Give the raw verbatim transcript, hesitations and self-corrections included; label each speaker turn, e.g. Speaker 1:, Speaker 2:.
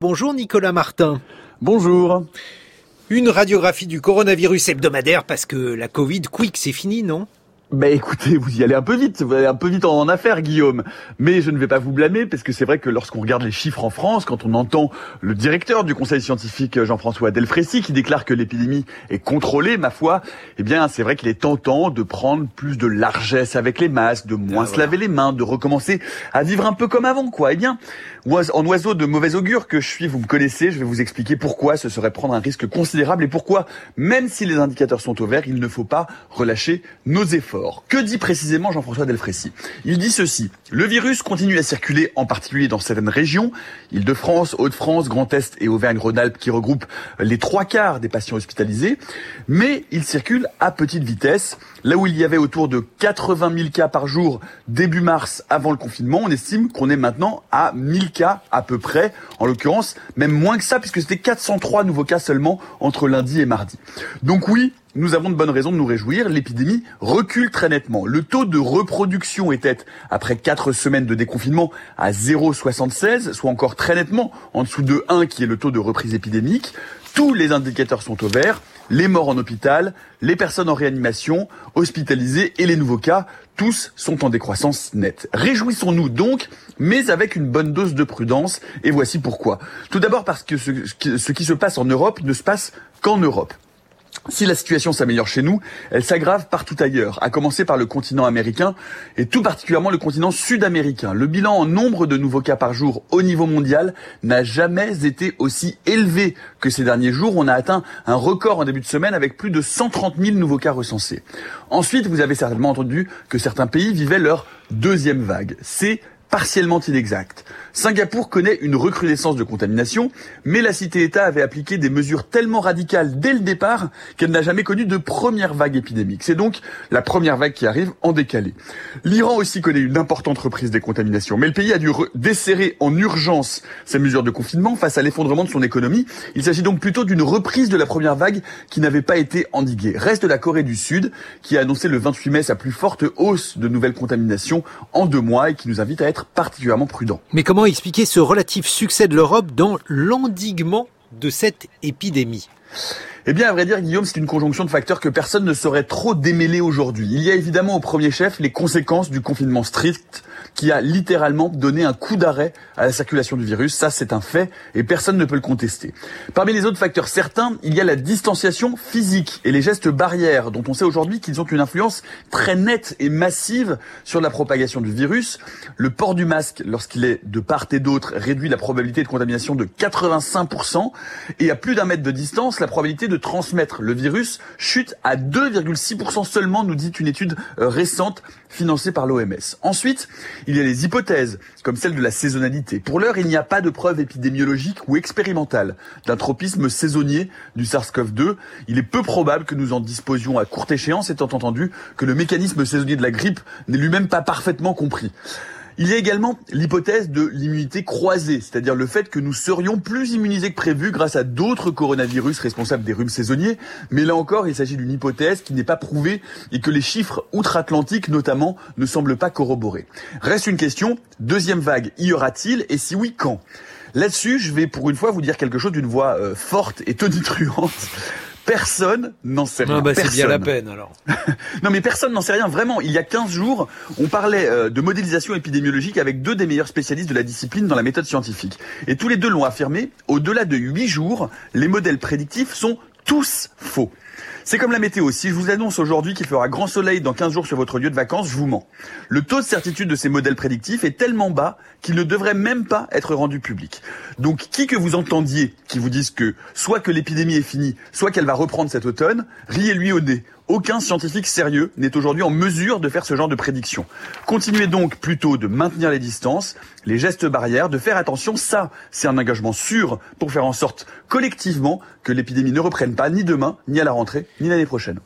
Speaker 1: Bonjour Nicolas Martin.
Speaker 2: Bonjour.
Speaker 1: Une radiographie du coronavirus hebdomadaire parce que la Covid quick c'est fini, non ?
Speaker 2: Bah écoutez, vous y allez un peu vite, vous allez un peu vite en affaire, Guillaume. Mais je ne vais pas vous blâmer, parce que c'est vrai que lorsqu'on regarde les chiffres en France, quand on entend le directeur du conseil scientifique Jean-François Delfraissy qui déclare que l'épidémie est contrôlée, ma foi, eh bien c'est vrai qu'il est tentant de prendre plus de largesse avec les masques, de moins ah, se voilà. laver les mains, de recommencer à vivre un peu comme avant, quoi. Eh bien, en oiseau de mauvais augure que je suis, vous me connaissez, je vais vous expliquer pourquoi ce serait prendre un risque considérable et pourquoi, même si les indicateurs sont au vert, il ne faut pas relâcher nos efforts. Que dit précisément Jean-François Delfraissy ? Il dit ceci: le virus continue à circuler, en particulier dans certaines régions, Île-de-France, Hauts-de-France, Grand Est et Auvergne-Rhône-Alpes, qui regroupent les trois quarts des patients hospitalisés, mais il circule à petite vitesse. Là où il y avait autour de quatre-vingt mille cas par jour début mars, avant le confinement, on estime qu'on est maintenant à mille cas à peu près, en l'occurrence même moins que ça, puisque c'était quatre cent trois nouveaux cas seulement entre lundi et mardi. Donc oui, nous avons de bonnes raisons de nous réjouir, l'épidémie recule très nettement. Le taux de reproduction était, après quatre semaines de déconfinement, à zéro virgule soixante-seize, soit encore très nettement en dessous de un, qui est le taux de reprise épidémique. Tous les indicateurs sont au vert, les morts en hôpital, les personnes en réanimation, hospitalisées et les nouveaux cas, tous sont en décroissance nette. Réjouissons-nous donc, mais avec une bonne dose de prudence, et voici pourquoi. Tout d'abord parce que ce, ce qui se passe en Europe ne se passe qu'en Europe. Si la situation s'améliore chez nous, elle s'aggrave partout ailleurs, à commencer par le continent américain et tout particulièrement le continent sud-américain. Le bilan en nombre de nouveaux cas par jour au niveau mondial n'a jamais été aussi élevé que ces derniers jours. On a atteint un record en début de semaine avec plus de cent trente mille nouveaux cas recensés. Ensuite, vous avez certainement entendu que certains pays vivaient leur deuxième vague. C'est partiellement inexact. Singapour connaît une recrudescence de contamination, mais la cité-État avait appliqué des mesures tellement radicales dès le départ qu'elle n'a jamais connu de première vague épidémique. C'est donc la première vague qui arrive en décalé. L'Iran aussi connaît une importante reprise des contaminations, mais le pays a dû desserrer en urgence ses mesures de confinement face à l'effondrement de son économie. Il s'agit donc plutôt d'une reprise de la première vague qui n'avait pas été endiguée. Reste la Corée du Sud, qui a annoncé le vingt-huit mai sa plus forte hausse de nouvelles contaminations en deux mois et qui nous invite à être particulièrement prudent.
Speaker 1: Mais comment expliquer ce relatif succès de l'Europe dans l'endiguement de cette épidémie ?
Speaker 2: Eh bien, à vrai dire, Guillaume, c'est une conjonction de facteurs que personne ne saurait trop démêler aujourd'hui. Il y a évidemment au premier chef les conséquences du confinement strict qui a littéralement donné un coup d'arrêt à la circulation du virus. Ça, c'est un fait et personne ne peut le contester. Parmi les autres facteurs certains, il y a la distanciation physique et les gestes barrières dont on sait aujourd'hui qu'ils ont une influence très nette et massive sur la propagation du virus. Le port du masque, lorsqu'il est de part et d'autre, réduit la probabilité de contamination de quatre-vingt-cinq pour cent et à plus d'un mètre de distance, la probabilité de transmettre le virus chute à deux virgule six pour cent seulement, nous dit une étude récente financée par l'O M S. Ensuite, il y a les hypothèses, comme celle de la saisonnalité. Pour l'heure, il n'y a pas de preuve épidémiologique ou expérimentale d'un tropisme saisonnier du SARS-CoV deux. Il est peu probable que nous en disposions à courte échéance, étant entendu que le mécanisme saisonnier de la grippe n'est lui-même pas parfaitement compris. Il y a également l'hypothèse de l'immunité croisée, c'est-à-dire le fait que nous serions plus immunisés que prévu grâce à d'autres coronavirus responsables des rhumes saisonniers. Mais là encore, il s'agit d'une hypothèse qui n'est pas prouvée et que les chiffres outre-Atlantique notamment ne semblent pas corroborer. Reste une question, deuxième vague, y aura-t-il et si oui, quand ? Là-dessus, je vais pour une fois vous dire quelque chose d'une voix euh, forte et tonitruante. Personne n'en sait rien.
Speaker 1: Ah bah
Speaker 2: personne.
Speaker 1: C'est bien la peine alors.
Speaker 2: Non mais personne n'en sait rien, vraiment. Il y a quinze jours, on parlait euh, de modélisation épidémiologique avec deux des meilleurs spécialistes de la discipline dans la méthode scientifique. Et tous les deux l'ont affirmé, au-delà de huit jours, les modèles prédictifs sont tous faux. C'est comme la météo. Si je vous annonce aujourd'hui qu'il fera grand soleil dans quinze jours sur votre lieu de vacances, je vous mens. Le taux de certitude de ces modèles prédictifs est tellement bas qu'il ne devrait même pas être rendu public. Donc, qui que vous entendiez qui vous dise que soit que l'épidémie est finie, soit qu'elle va reprendre cet automne, riez-lui au nez. Aucun scientifique sérieux n'est aujourd'hui en mesure de faire ce genre de prédiction. Continuez donc plutôt de maintenir les distances, les gestes barrières, de faire attention. Ça, c'est un engagement sûr pour faire en sorte collectivement que l'épidémie ne reprenne pas ni demain, ni à la rentrée, ni l'année prochaine.